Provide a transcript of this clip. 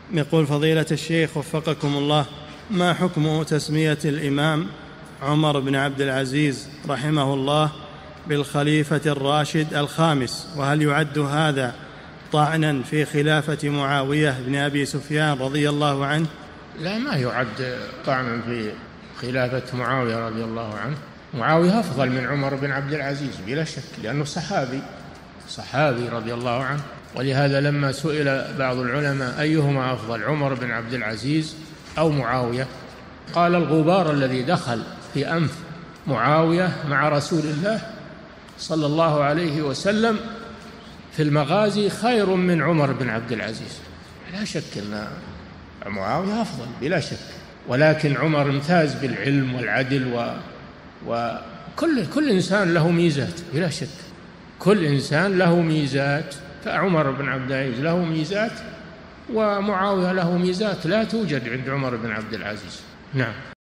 يقول فضيلة الشيخ وفقكم الله، ما حكم تسمية الإمام عمر بن عبد العزيز رحمه الله بالخليفة الراشد الخامس، وهل يعد هذا طعنا في خلافة معاوية بن أبي سفيان رضي الله عنه؟ لا، ما يعد طعنا في خلافة معاوية رضي الله عنه. معاوية أفضل من عمر بن عبد العزيز بلا شك، لأنه صحابي رضي الله عنه. ولهذا لما سئل بعض العلماء أيهما أفضل، عمر بن عبد العزيز أو معاوية، قال الغبار الذي دخل في أنف معاوية مع رسول الله صلى الله عليه وسلم في المغازي خير من عمر بن عبد العزيز. لا شك أن معاوية أفضل بلا شك، ولكن عمر امتاز بالعلم والعدل وكل إنسان له ميزات بلا شك، كل إنسان له ميزات. فعمر بن عبد العزيز له ميزات ومعاوية له ميزات لا توجد عند عمر بن عبد العزيز. نعم.